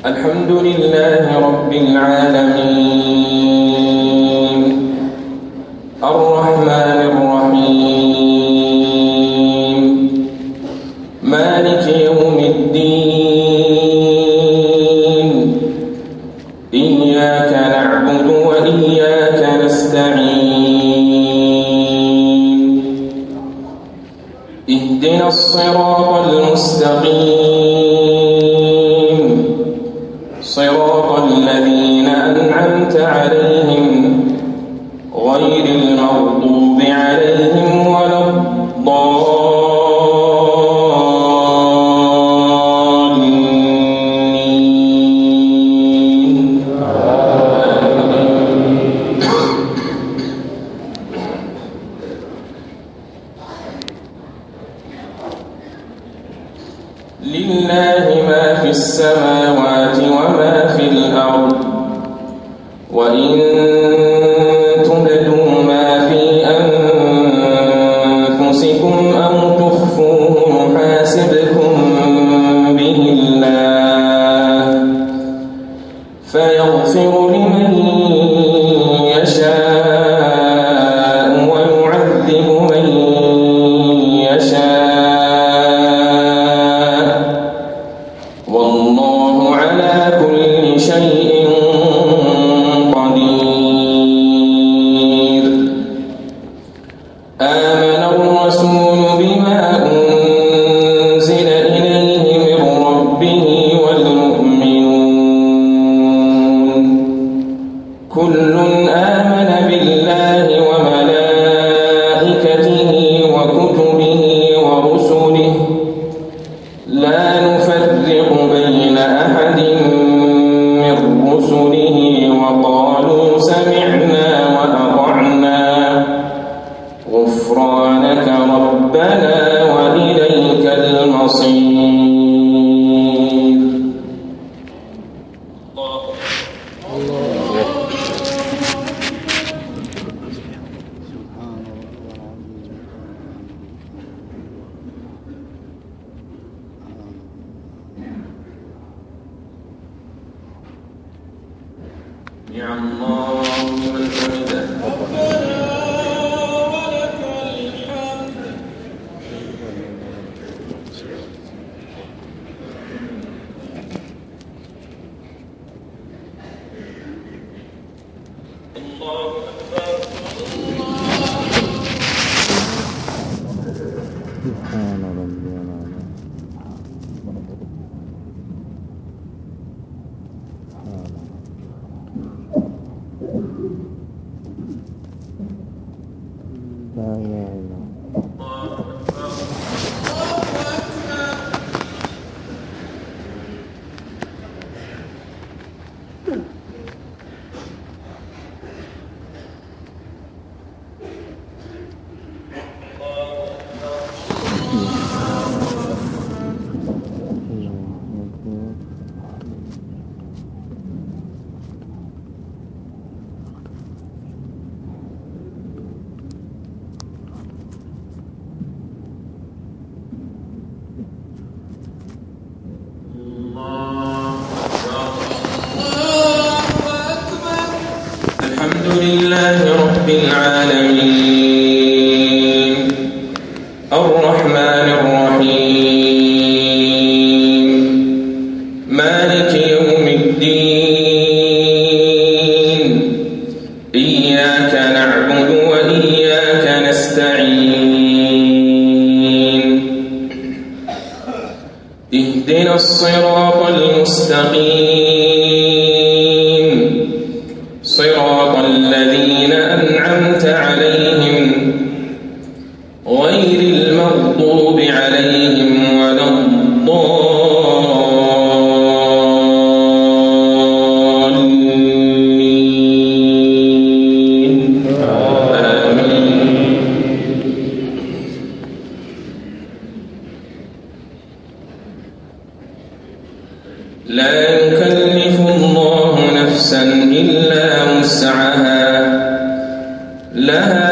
الحمد لله رب العالمين الرحمن الرحيم مالك يوم الدين إياك نعبد وإياك نستعين اهدنا الصراط المستقيم صراط الذين أنعمت عليهم غير المغضوب عليهم ولا الضالين. لله ما في السماوات وما في الأرض وإن تبدوا ما في أنفسكم أو تخفوه يحاسبكم به الله فيغفر لمن يشاء ويعذب من يشاء والله على كل شيء قدير. آمن الرسول بما أنزل إليه من ربه والمؤمنون كل آمن بالله وملائكته وكتبه ورسله لا نفرق بين أحد من رسله وقالوا سمعنا وأطعنا غفرانك ربنا وإليك المصير. يا الله لمن حمده سبحان ربي العظيم. لا إله إلا الحمد لله رب العالمين الرحمن الرحيم مالك يوم الدين إياك نعبد وإياك نستعين اهدنا الصراط المستقيم صراط الذين أنعمت عليهم غير المغضوب عليهم ولا الضالين. آمين. لا يكلف الله نفسا إلا وسعها لها